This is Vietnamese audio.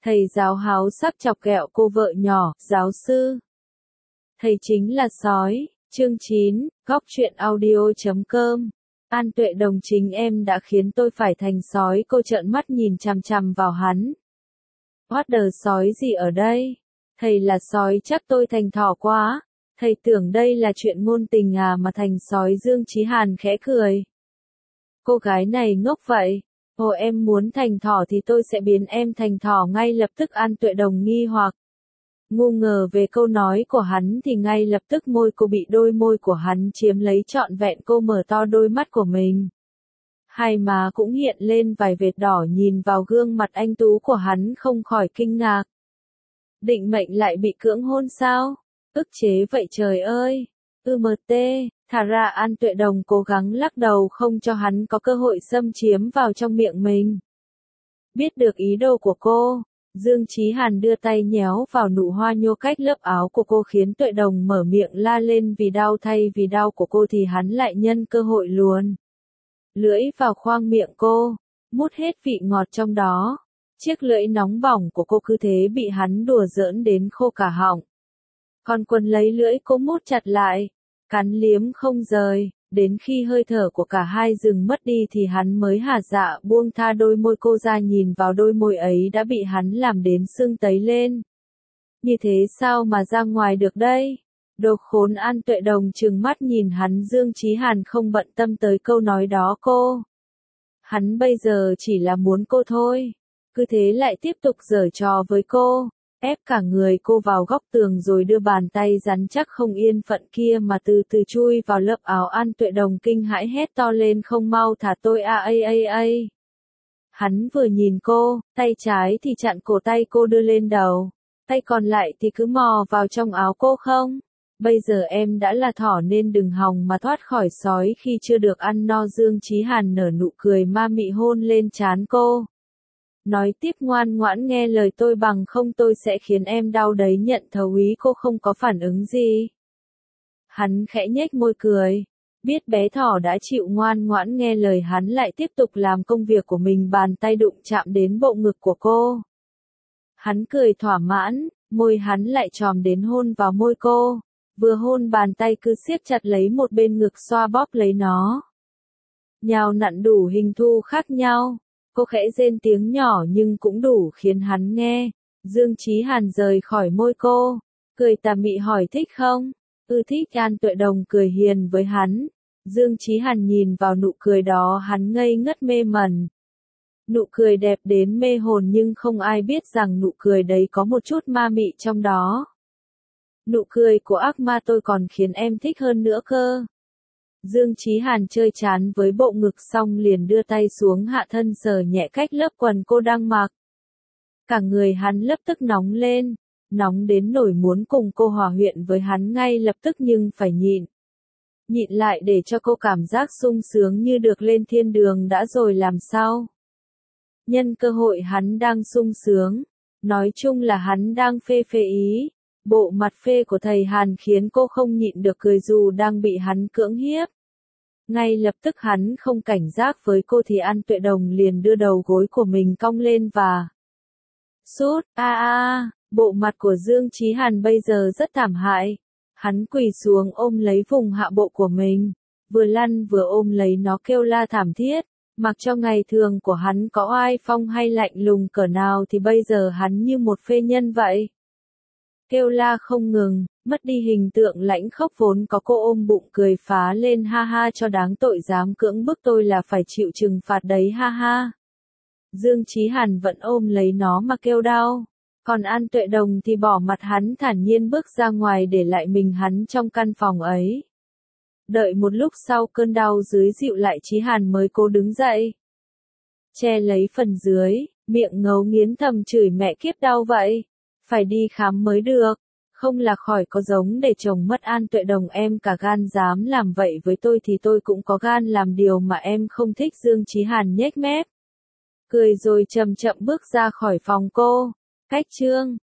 Thầy giáo háo sắc chọc ghẹo cô vợ nhỏ, giáo sư. Thầy chính là sói, chương 9, góc truyện audio.com. An Tuệ Đồng chính em đã khiến tôi phải thành sói, cô trợn mắt nhìn chằm chằm vào hắn. What the sói gì ở đây? Thầy là sói chắc tôi thành thỏ quá. Thầy tưởng đây là chuyện ngôn tình à mà thành sói, Dương Chí Hàn khẽ cười. Cô gái này ngốc vậy. Ồ, em muốn thành thỏ thì tôi sẽ biến em thành thỏ ngay lập tức. An Tuệ Đồng nghi hoặc. Ngu ngờ về câu nói của hắn thì ngay lập tức môi cô bị đôi môi của hắn chiếm lấy trọn vẹn, cô mở to đôi mắt của mình. Hai má cũng hiện lên vài vệt đỏ, nhìn vào gương mặt anh tú của hắn không khỏi kinh ngạc. Định mệnh lại bị cưỡng hôn sao? Ức chế vậy trời ơi! MT, thả ra. An Tuệ Đồng cố gắng lắc đầu không cho hắn có cơ hội xâm chiếm vào trong miệng mình. Biết được ý đồ của cô, Dương Chí Hàn đưa tay nhéo vào nụ hoa nhô cách lớp áo của cô khiến Tuệ Đồng mở miệng la lên vì đau. Thay vì đau của cô thì hắn lại nhân cơ hội luồn lưỡi vào khoang miệng cô, mút hết vị ngọt trong đó. Chiếc lưỡi nóng bỏng của cô cứ thế bị hắn đùa giỡn đến khô cả họng. Còn quần lấy lưỡi cô mút chặt lại, cắn liếm không rời, đến khi hơi thở của cả hai dừng mất đi thì hắn mới hả dạ buông tha đôi môi cô ra. Nhìn vào đôi môi ấy đã bị hắn làm đến sưng tấy lên. Như thế sao mà ra ngoài được đây? Đồ khốn! An Tuệ Đồng trừng mắt nhìn hắn. Dương Chí Hàn không bận tâm tới câu nói đó cô. Hắn bây giờ chỉ là muốn cô thôi. Cứ thế lại tiếp tục giở trò với cô, ép cả người cô vào góc tường rồi đưa bàn tay rắn chắc không yên phận kia mà từ từ chui vào lớp áo. An Tuệ Đồng kinh hãi hét to lên, không mau thả tôi a. Hắn vừa nhìn cô, tay trái thì chặn cổ tay cô đưa lên đầu, tay còn lại thì cứ mò vào trong áo cô. Không, bây giờ em đã là thỏ nên đừng hòng mà thoát khỏi sói khi chưa được ăn no. Dương Chí Hàn nở nụ cười ma mị hôn lên trán cô. Nói tiếp, ngoan ngoãn nghe lời tôi bằng không tôi sẽ khiến em đau đấy. Nhận thấu ý cô không có phản ứng gì. Hắn khẽ nhếch môi cười. Biết bé thỏ đã chịu ngoan ngoãn nghe lời, hắn lại tiếp tục làm công việc của mình. Bàn tay đụng chạm đến bộ ngực của cô. Hắn cười thỏa mãn, môi hắn lại chòm đến hôn vào môi cô. Vừa hôn bàn tay cứ siết chặt lấy một bên ngực xoa bóp lấy nó. Nhào nặn đủ hình thù khác nhau. Cô khẽ rên tiếng nhỏ nhưng cũng đủ khiến hắn nghe. Dương Chí Hàn rời khỏi môi cô, cười tà mị hỏi thích không? Thích. An Tuệ Đồng cười hiền với hắn. Dương Chí Hàn nhìn vào nụ cười đó hắn ngây ngất mê mẩn. Nụ cười đẹp đến mê hồn nhưng không ai biết rằng nụ cười đấy có một chút ma mị trong đó. Nụ cười của ác ma tôi còn khiến em thích hơn nữa cơ. Dương Chí Hàn chơi chán với bộ ngực xong liền đưa tay xuống hạ thân sờ nhẹ cách lớp quần cô đang mặc. Cả người hắn lập tức nóng lên, nóng đến nỗi muốn cùng cô hòa quyện với hắn ngay lập tức nhưng phải nhịn. Nhịn lại để cho cô cảm giác sung sướng như được lên thiên đường đã rồi làm sao. Nhân cơ hội hắn đang sung sướng, nói chung là hắn đang phê ý. Bộ mặt phê của thầy Hàn khiến cô không nhịn được cười dù đang bị hắn cưỡng hiếp. Ngay lập tức hắn không cảnh giác với cô thì An Tuệ Đồng liền đưa đầu gối của mình cong lên và sút. Bộ mặt của Dương Chí Hàn bây giờ rất thảm hại. Hắn quỳ xuống ôm lấy vùng hạ bộ của mình, vừa lăn vừa ôm lấy nó kêu la thảm thiết. Mặc cho ngày thường của hắn có oai phong hay lạnh lùng cỡ nào thì bây giờ hắn như một phê nhân vậy. Kêu la không ngừng, mất đi hình tượng lãnh khốc vốn có. Cô ôm bụng cười phá lên, ha ha, cho đáng tội, dám cưỡng bức tôi là phải chịu trừng phạt đấy, ha ha. Dương Chí Hàn vẫn ôm lấy nó mà kêu đau. Còn An Tuệ Đồng thì bỏ mặt hắn thản nhiên bước ra ngoài để lại mình hắn trong căn phòng ấy. Đợi một lúc sau cơn đau dưới dịu lại Chí Hàn mới cố đứng dậy. Che lấy phần dưới, miệng ngấu nghiến thầm chửi mẹ kiếp đau vậy. Phải đi khám mới được, không là khỏi có giống để chồng mất. An Tuệ Đồng em cả gan dám làm vậy với tôi thì tôi cũng có gan làm điều mà em không thích. Dương Chí Hàn nhếch mép, cười rồi chậm chậm bước ra khỏi phòng cô. Cách chương